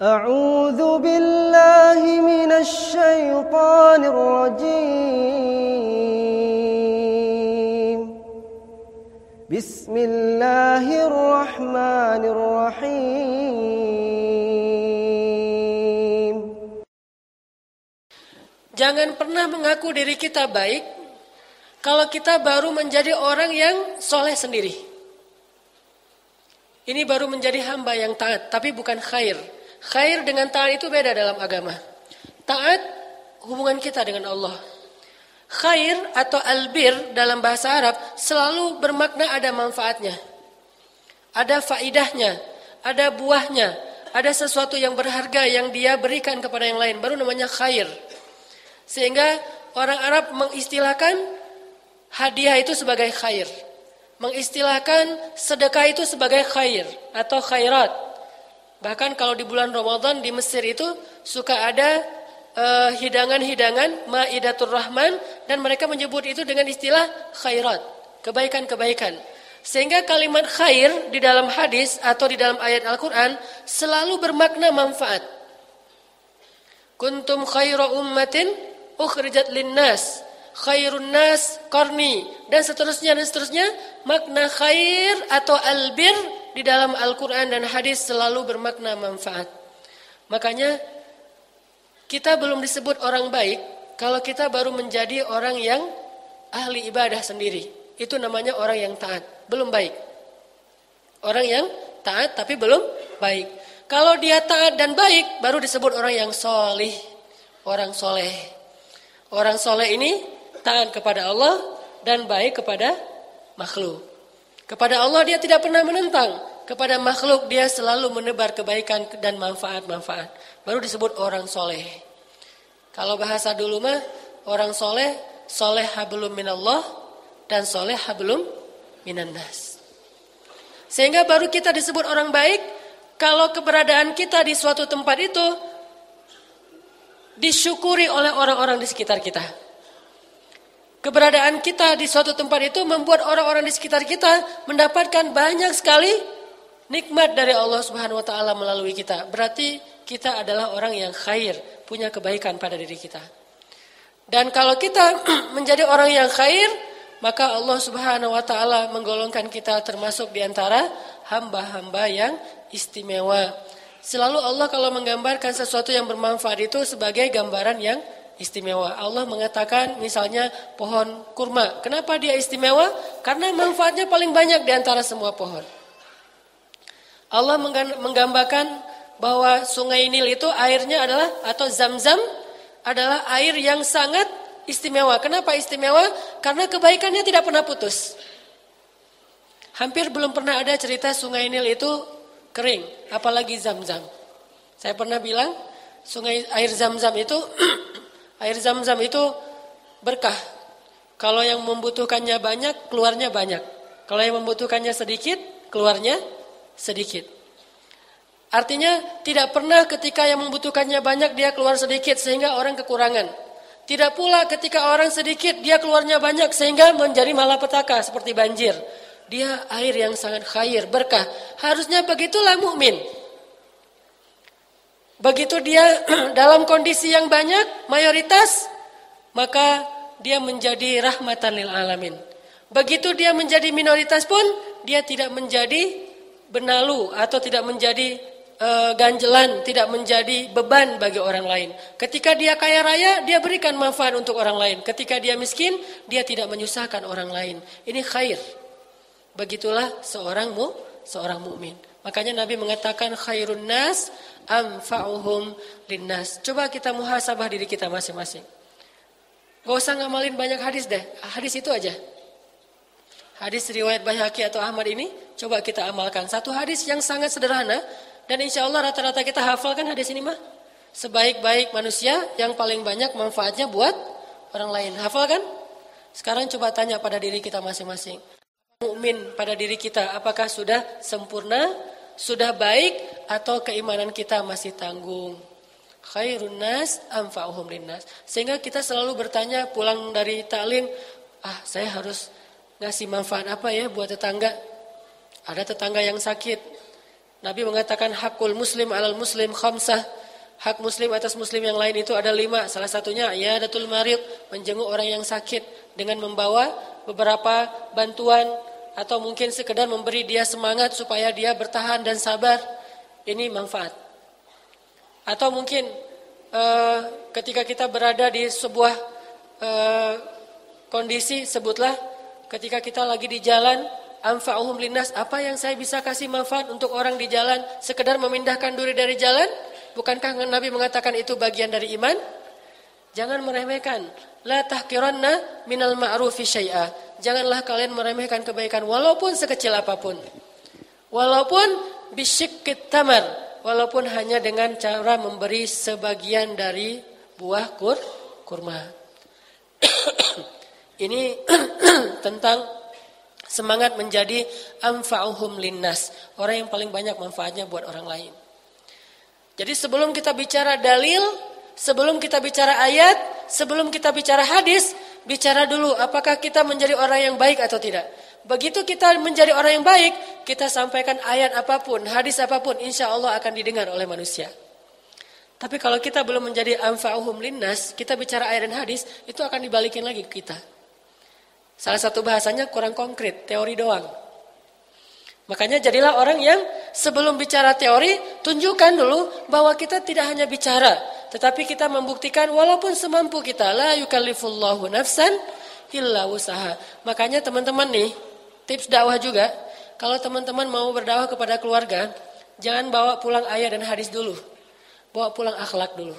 أعوذ بالله من الشيطان الرجيم بسم الله الرحمن الرحيم. Jangan pernah mengaku diri kita baik kalau kita baru menjadi orang yang soleh sendiri. Ini baru menjadi hamba yang taat, tapi bukan khair. Khair dengan taat itu beda dalam agama. Taat hubungan kita dengan Allah. Khair atau albir dalam bahasa Arab selalu bermakna ada manfaatnya. Ada faidahnya, ada buahnya, ada sesuatu yang berharga yang dia berikan kepada yang lain. Baru namanya khair. Sehingga orang Arab mengistilahkan hadiah itu sebagai khair. Mengistilahkan sedekah itu sebagai khair atau khairat. Bahkan kalau di bulan Ramadan di Mesir itu suka ada hidangan-hidangan Maidatur Rahman dan mereka menyebut itu dengan istilah khairat, kebaikan-kebaikan. Sehingga kalimat khair di dalam hadis atau di dalam ayat Al-Qur'an selalu bermakna manfaat. Kuntum khaira ummatin ukhrijat linnas, khairun nas qarni, dan seterusnya. Makna khair atau albir di dalam Al-Quran dan hadis selalu bermakna manfaat. Makanya kita belum disebut orang baik kalau kita baru menjadi orang yang ahli ibadah sendiri. Itu namanya orang yang taat, belum baik. Orang yang taat tapi belum baik. Kalau dia taat dan baik baru disebut orang yang solih, orang soleh. Orang soleh ini taat kepada Allah dan baik kepada makhluk. Kepada Allah dia tidak pernah menentang. Kepada makhluk dia selalu menebar kebaikan dan manfaat-manfaat. Baru disebut orang soleh. Kalau bahasa dulu mah orang soleh, soleh hablum minallah dan soleh hablum minannas. Sehingga baru kita disebut orang baik kalau keberadaan kita di suatu tempat itu disyukuri oleh orang-orang di sekitar kita. Keberadaan kita di suatu tempat itu membuat orang-orang di sekitar kita mendapatkan banyak sekali nikmat dari Allah Subhanahu wa taala melalui kita. Berarti kita adalah orang yang khair, punya kebaikan pada diri kita. Dan kalau kita menjadi orang yang khair, maka Allah Subhanahu wa taala menggolongkan kita termasuk di antara hamba-hamba yang istimewa. Selalu Allah kalau menggambarkan sesuatu yang bermanfaat itu sebagai gambaran yang istimewa. Allah mengatakan misalnya pohon kurma. Kenapa dia istimewa? Karena manfaatnya paling banyak di antara semua pohon. Allah menggambarkan bahwa sungai Nil itu airnya adalah atau Zam-Zam adalah air yang sangat istimewa. Kenapa istimewa? Karena kebaikannya tidak pernah putus. Hampir belum pernah ada cerita sungai Nil itu kering, apalagi Zam-Zam. Saya pernah bilang sungai air Zam-Zam itu air Zam-Zam itu berkah. Kalau yang membutuhkannya banyak, keluarnya banyak. Kalau yang membutuhkannya sedikit, keluarnya sedikit. Artinya tidak pernah ketika yang membutuhkannya banyak dia keluar sedikit sehingga orang kekurangan. Tidak pula ketika orang sedikit dia keluarnya banyak sehingga menjadi malapetaka seperti banjir. Dia air yang sangat khair, berkah. Harusnya begitulah mukmin. Begitu dia dalam kondisi yang banyak, mayoritas, maka dia menjadi rahmatan lil alamin. Begitu dia menjadi minoritas pun, dia tidak menjadi benalu atau tidak menjadi ganjelan, tidak menjadi beban bagi orang lain. Ketika dia kaya raya, dia berikan manfaat untuk orang lain. Ketika dia miskin, dia tidak menyusahkan orang lain. Ini khair. Begitulah seorang mukmin. Makanya Nabi mengatakan khairun nas anfa'uhum linnas. Coba kita muhasabah diri kita masing-masing. Gak usah ngamalin banyak hadis deh. Hadis itu aja. Hadis riwayat Baihaqi atau Ahmad ini coba kita amalkan. Satu hadis yang sangat sederhana dan insya Allah rata-rata kita hafalkan hadis ini mah. Sebaik-baik manusia yang paling banyak manfaatnya buat orang lain. Hafal kan? Sekarang coba tanya pada diri kita masing-masing. Mukmin pada diri kita apakah sudah sempurna, sudah baik atau keimanan kita masih tanggung? Khairun nas anfa'uhum linnas. Sehingga kita selalu bertanya pulang dari taklim, saya harus ngasih manfaat apa ya buat tetangga? Ada tetangga yang sakit, Nabi mengatakan hakul muslim alal muslim khamsah. Hak muslim atas muslim yang lain itu ada 5. Salah satunya iyadatul marid, menjenguk orang yang sakit dengan membawa beberapa bantuan atau mungkin sekedar memberi dia semangat supaya dia bertahan dan sabar. Ini manfaat. Atau mungkin ketika kita berada di sebuah kondisi, sebutlah ketika kita lagi di jalan, anfa'uhum linnas, apa yang saya bisa kasih manfaat untuk orang di jalan, sekedar memindahkan duri dari jalan. Bukankah Nabi mengatakan itu bagian dari iman? Jangan meremehkan. La tahqiranna minal ma'rufi syai'a. Janganlah kalian meremehkan kebaikan walaupun sekecil apapun. Walaupun bisyiqqit tamar, walaupun hanya dengan cara memberi sebagian dari buah kurma. Ini tentang semangat menjadi anfa'uhum linnas, orang yang paling banyak manfaatnya buat orang lain. Jadi sebelum kita bicara dalil, sebelum kita bicara ayat, sebelum kita bicara hadis, bicara dulu apakah kita menjadi orang yang baik atau tidak. Begitu kita menjadi orang yang baik, kita sampaikan ayat apapun, hadis apapun, insya Allah akan didengar oleh manusia. Tapi kalau kita belum menjadi anfa'uhum linnas, kita bicara ayat dan hadis, itu akan dibalikin lagi ke kita. Salah satu bahasanya kurang konkret, teori doang. Makanya jadilah orang yang sebelum bicara teori, tunjukkan dulu bahwa kita tidak hanya bicara, tetapi kita membuktikan walaupun semampu kita. La yukallifullahu nafsan illa wusaha. Makanya teman-teman nih, tips dakwah juga, kalau teman-teman mau berdakwah kepada keluarga, jangan bawa pulang ayat dan hadis dulu. Bawa pulang akhlak dulu.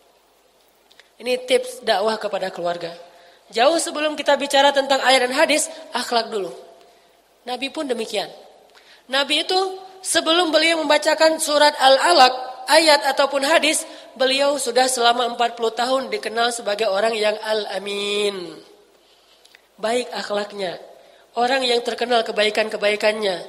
Ini tips dakwah kepada keluarga. Jauh sebelum kita bicara tentang ayat dan hadis, akhlak dulu. Nabi pun demikian. Nabi itu sebelum beliau membacakan surat Al-Alaq, ayat ataupun hadis, beliau sudah selama 40 tahun dikenal sebagai orang yang al-amin. Baik akhlaknya, orang yang terkenal kebaikan-kebaikannya.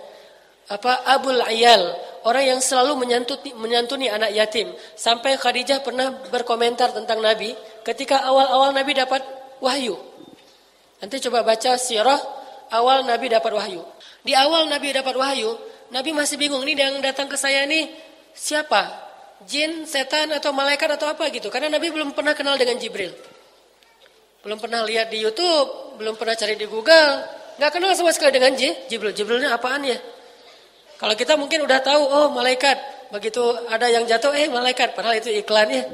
Abul Ayal, orang yang selalu menyantuni anak yatim. Sampai Khadijah pernah berkomentar tentang Nabi ketika awal-awal Nabi dapat wahyu. Nanti coba baca sirah awal Nabi dapat wahyu. Di awal Nabi dapat wahyu, Nabi masih bingung, ini yang datang ke saya ini siapa? Jin, setan, atau malaikat, atau apa gitu. Karena Nabi belum pernah kenal dengan Jibril. Belum pernah lihat di YouTube, belum pernah cari di Google. Gak kenal sama sekali dengan Jibril. Jibrilnya apaan ya? Kalau kita mungkin udah tahu, oh malaikat. Begitu ada yang jatuh, malaikat. Padahal itu iklan ya.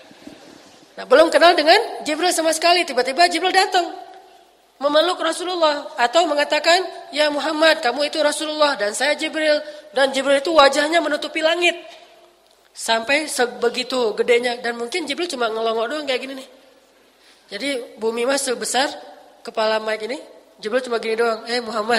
Nah, belum kenal dengan Jibril sama sekali. Tiba-tiba Jibril datang. Memeluk Rasulullah atau mengatakan, ya Muhammad, kamu itu Rasulullah dan saya Jibril. Dan Jibril itu wajahnya menutupi langit sampai sebegitu gedenya, dan mungkin Jibril cuma ngelongok doang kayak gini nih. Jadi bumi mas sebesar kepala mic ini, Jibril cuma gini doang. Muhammad,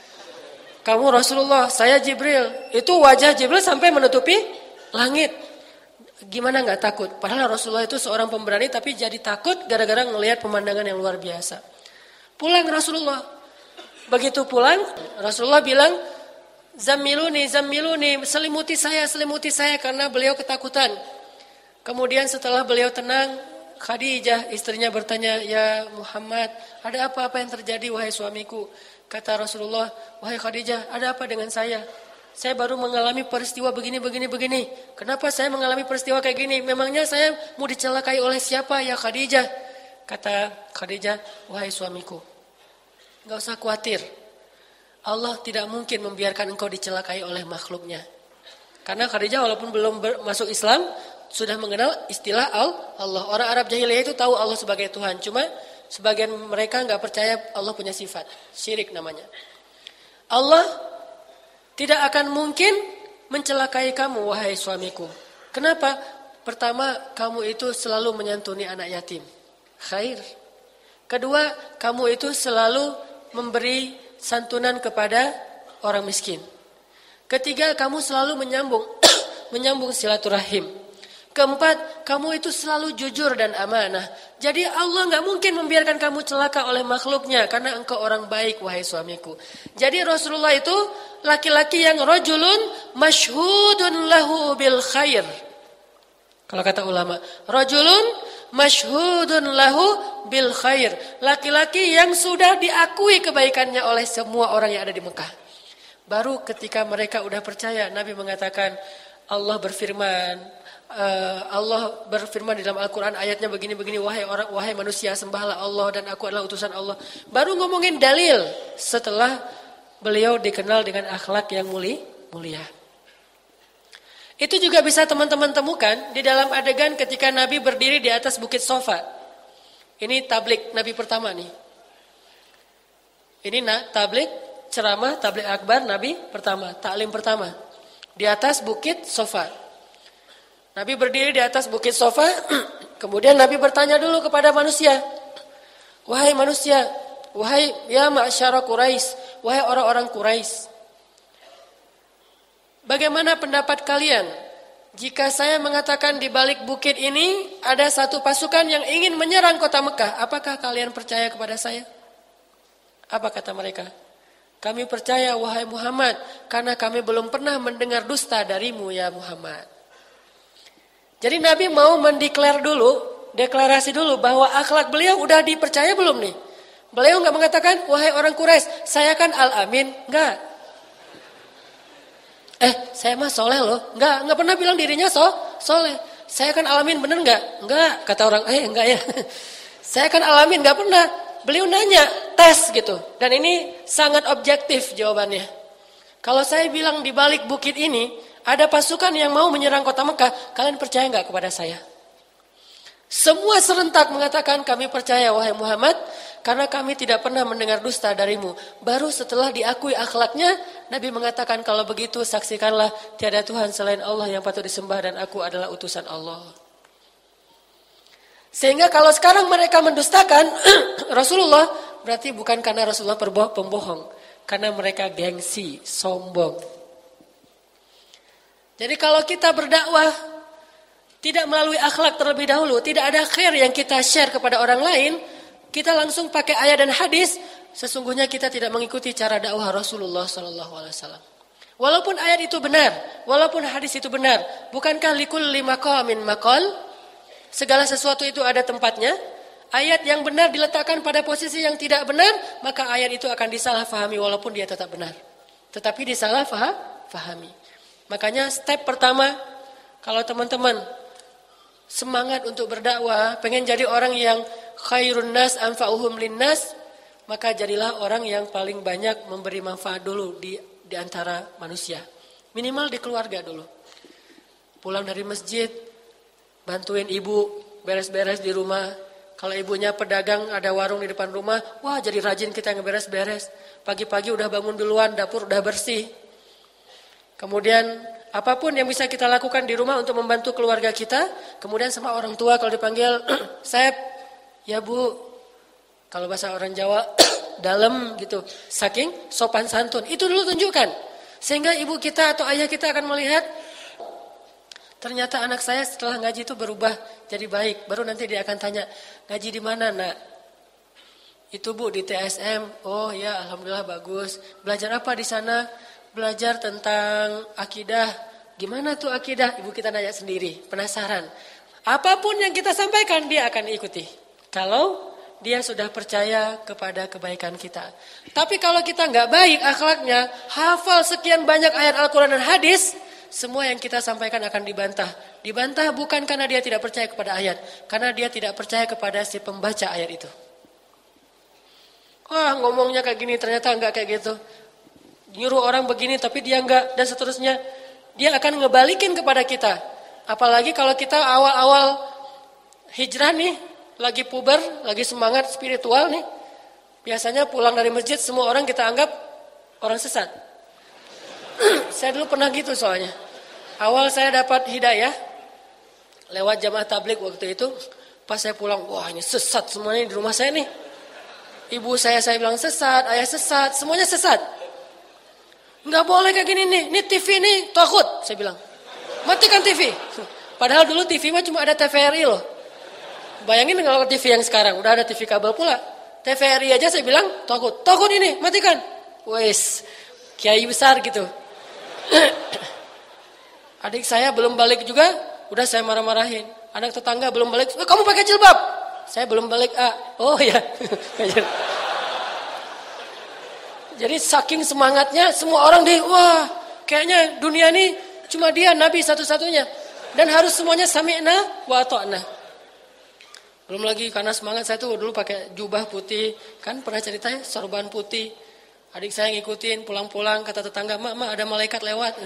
kamu Rasulullah, saya Jibril. Itu wajah Jibril sampai menutupi langit. Gimana nggak takut? Padahal Rasulullah itu seorang pemberani, tapi jadi takut gara-gara ngelihat pemandangan yang luar biasa. Pulang Rasulullah. Begitu pulang, Rasulullah bilang, Zammiluni, selimuti saya, karena beliau ketakutan. Kemudian setelah beliau tenang, Khadijah istrinya bertanya, ya Muhammad, ada apa yang terjadi wahai suamiku? Kata Rasulullah, wahai Khadijah, ada apa dengan saya? Saya baru mengalami peristiwa begini. Kenapa saya mengalami peristiwa kayak gini? Memangnya saya mau dicelakai oleh siapa ya Khadijah? Kata Khadijah, wahai suamiku, enggak usah khawatir. Allah tidak mungkin membiarkan engkau dicelakai oleh makhluknya. Karena Khadijah walaupun belum masuk Islam, sudah mengenal istilah Allah. Orang Arab jahiliyah itu tahu Allah sebagai Tuhan. Cuma sebagian mereka enggak percaya Allah punya sifat. Syirik namanya. Allah tidak akan mungkin mencelakai kamu, wahai suamiku. Kenapa? Pertama, kamu itu selalu menyantuni anak yatim. Khair. Kedua, kamu itu selalu memberi santunan kepada orang miskin. Ketiga, kamu selalu menyambung silaturahim. Keempat, kamu itu selalu jujur dan amanah. Jadi Allah enggak mungkin membiarkan kamu celaka oleh makhluknya karena engkau orang baik, wahai suamiku. Jadi Rasulullah itu laki-laki yang rajulun masyhudun lahu bil khair. Kalau kata ulama, rajulun masyhudun lahu bil khair. Laki-laki yang sudah diakui kebaikannya oleh semua orang yang ada di Mekah. Baru ketika mereka udah percaya, Nabi mengatakan Allah berfirman di dalam Al-Quran ayatnya begini-begini, wahai manusia sembahlah Allah dan aku adalah utusan Allah. Baru ngomongin dalil setelah beliau dikenal dengan akhlak yang mulia. Itu juga bisa teman-teman temukan di dalam adegan ketika Nabi berdiri di atas bukit Sofa. Ini tablik Nabi pertama nih. Ini tablik ceramah, tablik akbar Nabi pertama, taklim pertama. Di atas bukit Sofa. Nabi berdiri di atas bukit Sofa, kemudian Nabi bertanya dulu kepada manusia. Wahai manusia, wahai ya ma'syara Quraisy, wahai orang-orang Quraisy. Bagaimana pendapat kalian jika saya mengatakan di balik bukit ini ada satu pasukan yang ingin menyerang kota Mekah? Apakah kalian percaya kepada saya? Apa kata mereka? Kami percaya wahai Muhammad, karena kami belum pernah mendengar dusta darimu ya Muhammad. Jadi Nabi mau deklarasi dulu bahwa akhlak beliau udah dipercaya belum nih? Beliau enggak mengatakan wahai orang Quraisy, saya kan Al-Amin, enggak. Saya mah soleh loh. Enggak pernah bilang dirinya soleh. Saya kan Al-Amin, bener enggak? Enggak, kata orang, enggak ya. Saya kan Al-Amin, enggak pernah. Beliau nanya, tes gitu. Dan ini sangat objektif jawabannya. Kalau saya bilang di balik bukit ini ada pasukan yang mau menyerang kota Mekah, kalian percaya enggak kepada saya? Semua serentak mengatakan kami percaya wahai Muhammad, karena kami tidak pernah mendengar dusta darimu. Baru setelah diakui akhlaknya, Nabi mengatakan kalau begitu saksikanlah tiada Tuhan selain Allah yang patut disembah dan aku adalah utusan Allah. Sehingga kalau sekarang mereka mendustakan Rasulullah, berarti bukan karena Rasulullah pembohong, karena mereka gengsi, sombong. Jadi kalau kita berdakwah tidak melalui akhlak terlebih dahulu, tidak ada khair yang kita share kepada orang lain, kita langsung pakai ayat dan hadis, sesungguhnya kita tidak mengikuti cara dakwah Rasulullah SAW. Walaupun ayat itu benar, walaupun hadis itu benar, bukankah likulli maqamin maqal? Segala sesuatu itu ada tempatnya. Ayat yang benar diletakkan pada posisi yang tidak benar, maka ayat itu akan disalahfahami walaupun dia tetap benar. Tetapi disalahfahami. Makanya step pertama, kalau teman-teman semangat untuk berdakwah, pengen jadi orang yang khairun nas anfa'uhum linnas, maka jadilah orang yang paling banyak memberi manfaat dulu di antara manusia. Minimal di keluarga dulu. Pulang dari masjid, bantuin ibu beres-beres di rumah. Kalau ibunya pedagang, ada warung di depan rumah, wah jadi rajin kita ngeberes-beres. Pagi-pagi udah bangun duluan, dapur udah bersih. Kemudian apapun yang bisa kita lakukan di rumah untuk membantu keluarga kita. Kemudian sama orang tua kalau dipanggil, Sep, ya bu, kalau bahasa orang Jawa, dalam gitu. Saking sopan santun, itu dulu tunjukkan. Sehingga ibu kita atau ayah kita akan melihat, ternyata anak saya setelah ngaji itu berubah jadi baik. Baru nanti dia akan tanya, ngaji di mana nak? Itu bu di TSM. Oh ya alhamdulillah bagus. Belajar apa di sana? Belajar tentang akidah. Gimana tuh akidah? Ibu kita nanya sendiri, penasaran. Apapun yang kita sampaikan dia akan ikuti. Kalau dia sudah percaya kepada kebaikan kita. Tapi kalau kita nggak baik akhlaknya, hafal sekian banyak ayat Al-Quran dan hadis, semua yang kita sampaikan akan dibantah. Dibantah bukan karena dia tidak percaya kepada ayat, karena dia tidak percaya kepada si pembaca ayat itu. Wah ngomongnya kayak gini, ternyata nggak kayak gitu. Nyuruh orang begini tapi dia enggak, dan seterusnya. Dia akan ngebalikin kepada kita. Apalagi kalau kita awal-awal hijrah nih, lagi puber, lagi semangat spiritual nih. Biasanya pulang dari masjid semua orang kita anggap orang sesat. Saya dulu pernah gitu soalnya. Awal saya dapat hidayah lewat jamaah tabligh waktu itu. Pas saya pulang, wah ini sesat semuanya di rumah saya nih. Ibu saya bilang sesat, ayah sesat, semuanya sesat. Enggak boleh kayak gini nih. Ini TV nih takut, saya bilang. Matikan TV. Padahal dulu TV mah cuma ada TVRI loh. Bayangin kalau TV yang sekarang udah ada TV kabel pula. TVRI aja saya bilang takut. Takut ini, matikan. Wes, kiai besar gitu. Adik saya belum balik juga, udah saya marah-marahin. Anak tetangga belum balik, kamu pakai jilbab. Saya belum balik. Oh ya. Jadi saking semangatnya semua orang wah kayaknya dunia ini cuma dia Nabi satu-satunya. Dan harus semuanya sami'na wa ata'na. Belum lagi karena semangat saya tuh dulu pakai jubah putih. Kan pernah cerita ya, sorban putih. Adik saya ngikutin pulang-pulang kata tetangga, "Mak, ada malaikat lewat."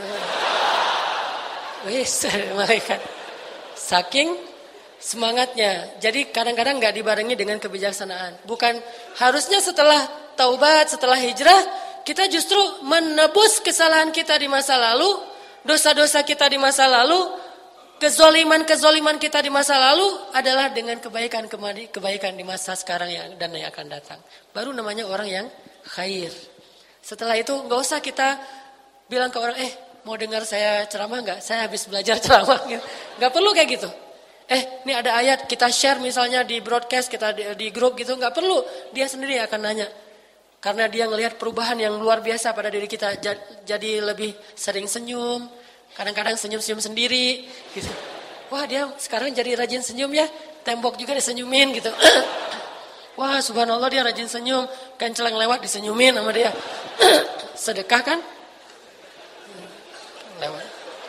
Wis, malaikat. Saking semangatnya. Jadi kadang-kadang enggak dibarengi dengan kebijaksanaan. Bukan harusnya setelah taubat, setelah hijrah, kita justru menebus kesalahan kita di masa lalu, dosa-dosa kita di masa lalu, kezoliman kita di masa lalu adalah dengan kebaikan di masa sekarang dan yang akan datang. Baru namanya orang yang khair. Setelah itu enggak usah kita bilang ke orang, mau dengar saya ceramah enggak? Saya habis belajar ceramah. Enggak perlu kayak gitu. Ini ada ayat, kita share misalnya di broadcast, kita di grup gitu, enggak perlu. Dia sendiri akan nanya. Karena dia ngelihat perubahan yang luar biasa pada diri kita, jadi lebih sering senyum, kadang-kadang senyum-senyum sendiri gitu. Wah, dia sekarang jadi rajin senyum ya, tembok juga disenyumin gitu. Wah, subhanallah dia rajin senyum, kenceleng lewat disenyumin sama dia. Sedekah kan? Lewat.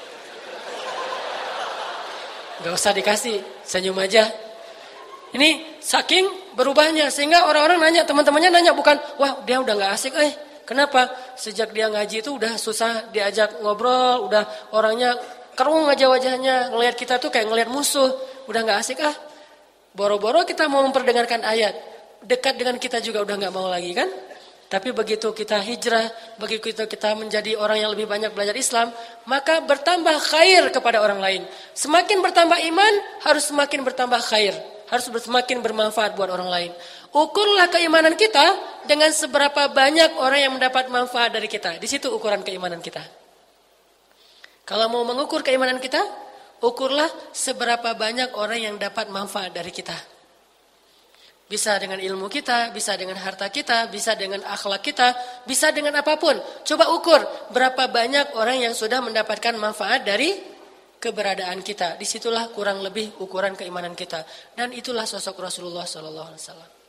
Gak usah dikasih, senyum aja. Ini saking berubahnya sehingga orang-orang nanya, teman-temannya nanya bukan, wah dia udah gak asik, kenapa? Sejak dia ngaji itu udah susah diajak ngobrol, udah orangnya kerung aja wajahnya, ngelihat kita tuh kayak ngelihat musuh, udah gak asik Boro-boro kita mau memperdengarkan ayat, dekat dengan kita juga udah gak mau lagi kan? Tapi begitu kita hijrah, begitu kita menjadi orang yang lebih banyak belajar Islam, maka bertambah khair kepada orang lain. Semakin bertambah iman, harus semakin bertambah khair. Harus semakin bermanfaat buat orang lain. Ukurlah keimanan kita dengan seberapa banyak orang yang mendapat manfaat dari kita. Di situ ukuran keimanan kita. Kalau mau mengukur keimanan kita, ukurlah seberapa banyak orang yang dapat manfaat dari kita. Bisa dengan ilmu kita, bisa dengan harta kita, bisa dengan akhlak kita, bisa dengan apapun. Coba ukur berapa banyak orang yang sudah mendapatkan manfaat dari keberadaan kita. Disitulah kurang lebih ukuran keimanan kita. Dan itulah sosok Rasulullah SAW.